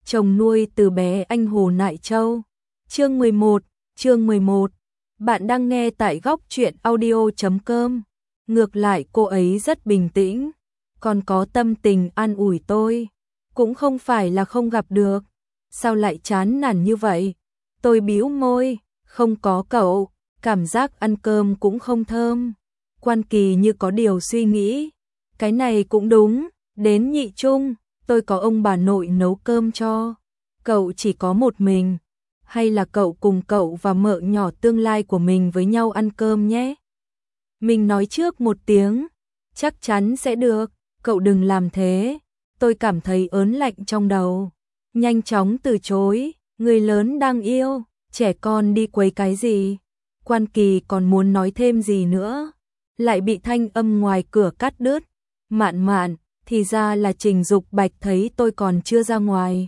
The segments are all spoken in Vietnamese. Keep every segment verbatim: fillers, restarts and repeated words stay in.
chồng nuôi từ bé anh Hồ Nại Châu. Chương mười một, chương mười một. Bạn đang nghe tại góc truyện audio chấm com. Ngược lại cô ấy rất bình tĩnh, còn có tâm tình an ủi tôi. Cũng không phải là không gặp được. Sao lại chán nản như vậy? Tôi bĩu môi, không có cậu, cảm giác ăn cơm cũng không thơm. Quan Kỳ như có điều suy nghĩ. Cái này cũng đúng, đến nhị trung, tôi có ông bà nội nấu cơm cho. Cậu chỉ có một mình, hay là cậu cùng cậu và mợ nhỏ tương lai của mình với nhau ăn cơm nhé? Mình nói trước một tiếng, chắc chắn sẽ được, cậu đừng làm thế. Tôi cảm thấy ớn lạnh trong đầu, nhanh chóng từ chối, người lớn đang yêu, trẻ con đi quấy cái gì? Quan Kỳ còn muốn nói thêm gì nữa, lại bị thanh âm ngoài cửa cắt đứt. Mạn Mạn, thì ra là Trình Dục Bạch thấy tôi còn chưa ra ngoài.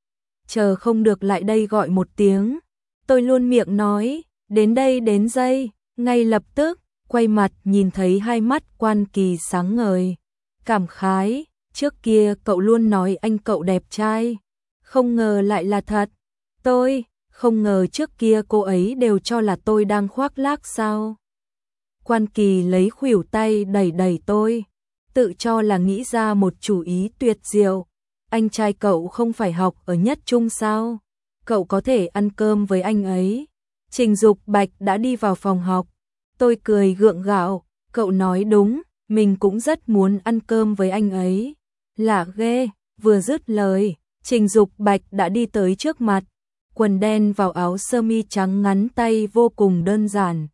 Chờ không được lại đây gọi một tiếng. Tôi luôn miệng nói, đến đây đến giây, ngay lập tức, quay mặt nhìn thấy hai mắt Quan Kỳ sáng ngời. Cảm khái, trước kia cậu luôn nói anh cậu đẹp trai, không ngờ lại là thật. Tôi, không ngờ trước kia cô ấy đều cho là tôi đang khoác lác sao. Quan Kỳ lấy khuỷu tay đẩy đẩy tôi, tự cho là nghĩ ra một chủ ý tuyệt diệu. Anh trai cậu không phải học ở nhất trung sao? Cậu có thể ăn cơm với anh ấy. Trình Dục Bạch đã đi vào phòng học. Tôi cười gượng gạo, cậu nói đúng, mình cũng rất muốn ăn cơm với anh ấy. Lạ ghê, vừa dứt lời, Trình Dục Bạch đã đi tới trước mặt. Quần đen vào áo sơ mi trắng ngắn tay vô cùng đơn giản,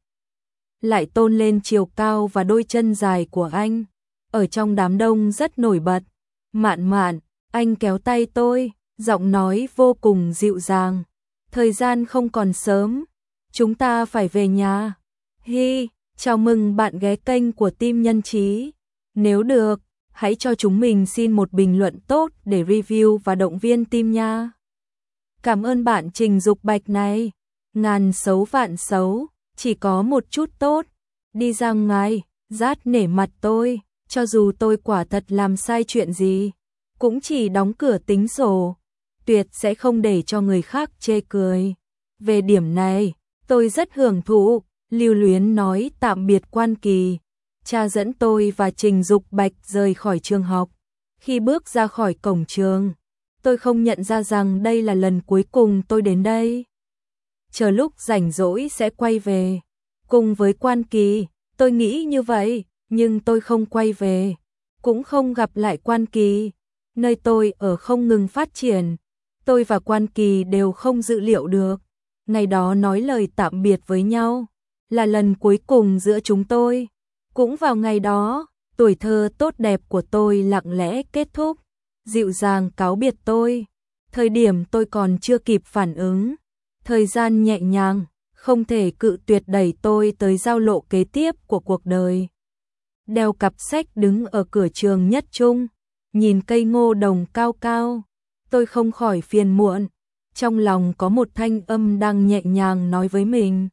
lại tôn lên chiều cao và đôi chân dài của anh. Ở trong đám đông rất nổi bật. Mạn Mạn, anh kéo tay tôi, giọng nói vô cùng dịu dàng. Thời gian không còn sớm, chúng ta phải về nhà. Hi, chào mừng bạn ghé kênh của Team Nhân Trí. Nếu được, hãy cho chúng mình xin một bình luận tốt để review và động viên team nha. Cảm ơn bạn Trình Dục Bạch này. Ngàn xấu vạn xấu, chỉ có một chút tốt. Đi ra ngoài, rát nể mặt tôi, cho dù tôi quả thật làm sai chuyện gì, cũng chỉ đóng cửa tính sổ, tuyệt sẽ không để cho người khác chê cười. Về điểm này, tôi rất hưởng thụ. Lưu luyến nói tạm biệt Quan Kỳ. Cha dẫn tôi và Trình Dục Bạch rời khỏi trường học. Khi bước ra khỏi cổng trường, tôi không nhận ra rằng đây là lần cuối cùng tôi đến đây. Chờ lúc rảnh rỗi sẽ quay về cùng với Quan Kỳ, tôi nghĩ như vậy, nhưng tôi không quay về, cũng không gặp lại Quan Kỳ. Nơi tôi ở không ngừng phát triển, tôi và Quan Kỳ đều không dự liệu được. Ngày đó nói lời tạm biệt với nhau, là lần cuối cùng giữa chúng tôi. Cũng vào ngày đó, tuổi thơ tốt đẹp của tôi lặng lẽ kết thúc, dịu dàng cáo biệt tôi. Thời điểm tôi còn chưa kịp phản ứng, thời gian nhẹ nhàng, không thể cự tuyệt đẩy tôi tới giao lộ kế tiếp của cuộc đời. Đeo cặp sách đứng ở cửa trường nhất trung, nhìn cây ngô đồng cao cao, tôi không khỏi phiền muộn. Trong lòng có một thanh âm đang nhẹ nhàng nói với mình.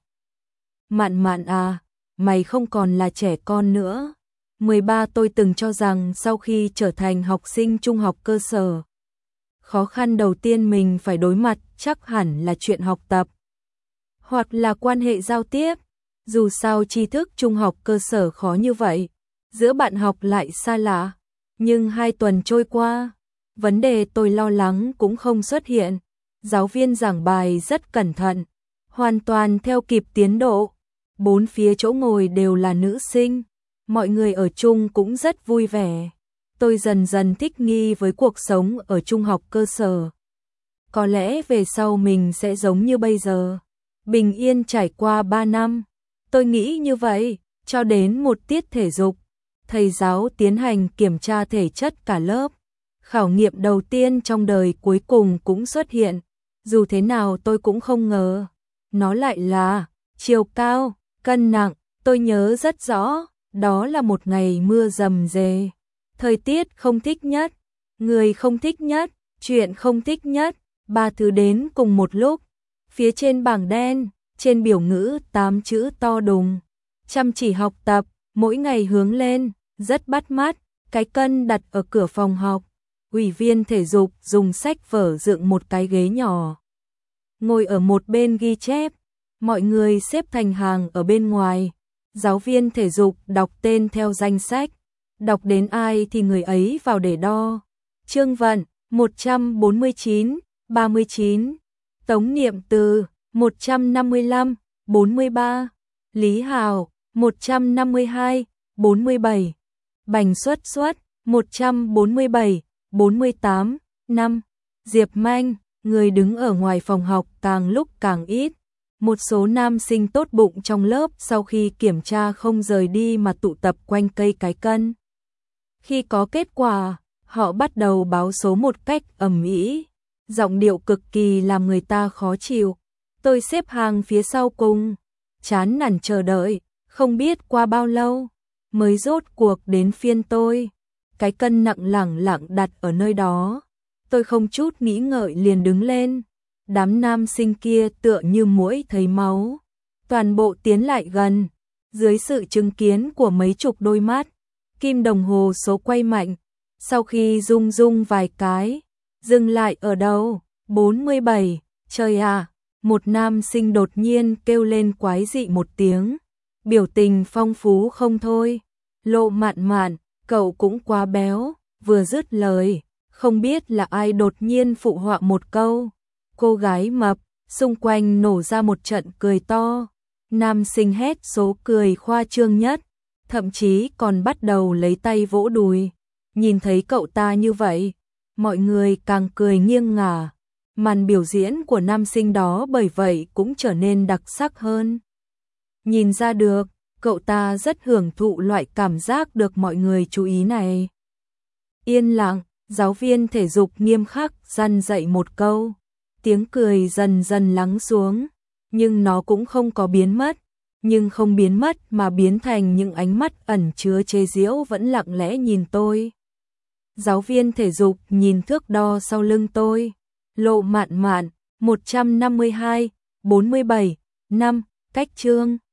Mạn Mạn à, mày không còn là trẻ con nữa. mười ba tôi từng cho rằng sau khi trở thành học sinh trung học cơ sở, khó khăn đầu tiên mình phải đối mặt chắc hẳn là chuyện học tập, hoặc là quan hệ giao tiếp. Dù sao tri thức trung học cơ sở khó như vậy, giữa bạn học lại xa lạ. Nhưng hai tuần trôi qua, vấn đề tôi lo lắng cũng không xuất hiện. Giáo viên giảng bài rất cẩn thận, hoàn toàn theo kịp tiến độ. Bốn phía chỗ ngồi đều là nữ sinh, mọi người ở chung cũng rất vui vẻ. Tôi dần dần thích nghi với cuộc sống ở trung học cơ sở. Có lẽ về sau mình sẽ giống như bây giờ, bình yên trải qua ba năm. Tôi nghĩ như vậy, cho đến một tiết thể dục, thầy giáo tiến hành kiểm tra thể chất cả lớp. Khảo nghiệm đầu tiên trong đời cuối cùng cũng xuất hiện. Dù thế nào tôi cũng không ngờ, nó lại là chiều cao, cân nặng. Tôi nhớ rất rõ, đó là một ngày mưa rầm rề. Thời tiết không thích nhất, người không thích nhất, chuyện không thích nhất, ba thứ đến cùng một lúc. Phía trên bảng đen, trên biểu ngữ tám chữ to đùng: chăm chỉ học tập, mỗi ngày hướng lên, rất bắt mắt. Cái cân đặt ở cửa phòng học, Ủy viên thể dục dùng sách vở dựng một cái ghế nhỏ, ngồi ở một bên ghi chép, mọi người xếp thành hàng ở bên ngoài. Giáo viên thể dục đọc tên theo danh sách, đọc đến ai thì người ấy vào để đo. Trương Vận, một trăm bốn mươi chín, ba mươi chín. Tống Niệm Từ, một trăm năm mươi lăm, bốn mươi ba. Lý Hào, một trăm năm mươi hai, bốn mươi bảy. Bành Xuất Xuất, một trăm bốn mươi bảy, bốn mươi tám, năm. Diệp Manh, người đứng ở ngoài phòng học càng lúc càng ít. Một số nam sinh tốt bụng trong lớp sau khi kiểm tra không rời đi mà tụ tập quanh cây cái cân. Khi có kết quả, họ bắt đầu báo số một cách ầm ĩ, giọng điệu cực kỳ làm người ta khó chịu. Tôi xếp hàng phía sau cùng, chán nản chờ đợi, không biết qua bao lâu mới rốt cuộc đến phiên tôi. Cái cân nặng lẳng lặng đặt ở nơi đó, tôi không chút nghĩ ngợi liền đứng lên. Đám nam sinh kia tựa như muỗi thấy máu, toàn bộ tiến lại gần. Dưới sự chứng kiến của mấy chục đôi mắt, kim đồng hồ số quay mạnh, sau khi rung rung vài cái, dừng lại ở đâu? bốn mươi bảy, trời à! Một nam sinh đột nhiên kêu lên quái dị một tiếng, biểu tình phong phú không thôi. Lộ Mạn Mạn, cậu cũng quá béo. Vừa dứt lời, không biết là ai đột nhiên phụ họa một câu. Cô gái mập, xung quanh nổ ra một trận cười to. Nam sinh hét số cười khoa trương nhất, thậm chí còn bắt đầu lấy tay vỗ đùi. Nhìn thấy cậu ta như vậy, mọi người càng cười nghiêng ngả. Màn biểu diễn của nam sinh đó bởi vậy cũng trở nên đặc sắc hơn. Nhìn ra được, cậu ta rất hưởng thụ loại cảm giác được mọi người chú ý này. Yên lặng, giáo viên thể dục nghiêm khắc dằn dạy một câu. Tiếng cười dần dần lắng xuống, nhưng nó cũng không có biến mất. Nhưng không biến mất mà biến thành những ánh mắt ẩn chứa chế giễu vẫn lặng lẽ nhìn tôi. Giáo viên thể dục nhìn thước đo sau lưng tôi. Lộ Mạn Mạn, một trăm năm mươi hai, bốn mươi bảy, năm, cách Trương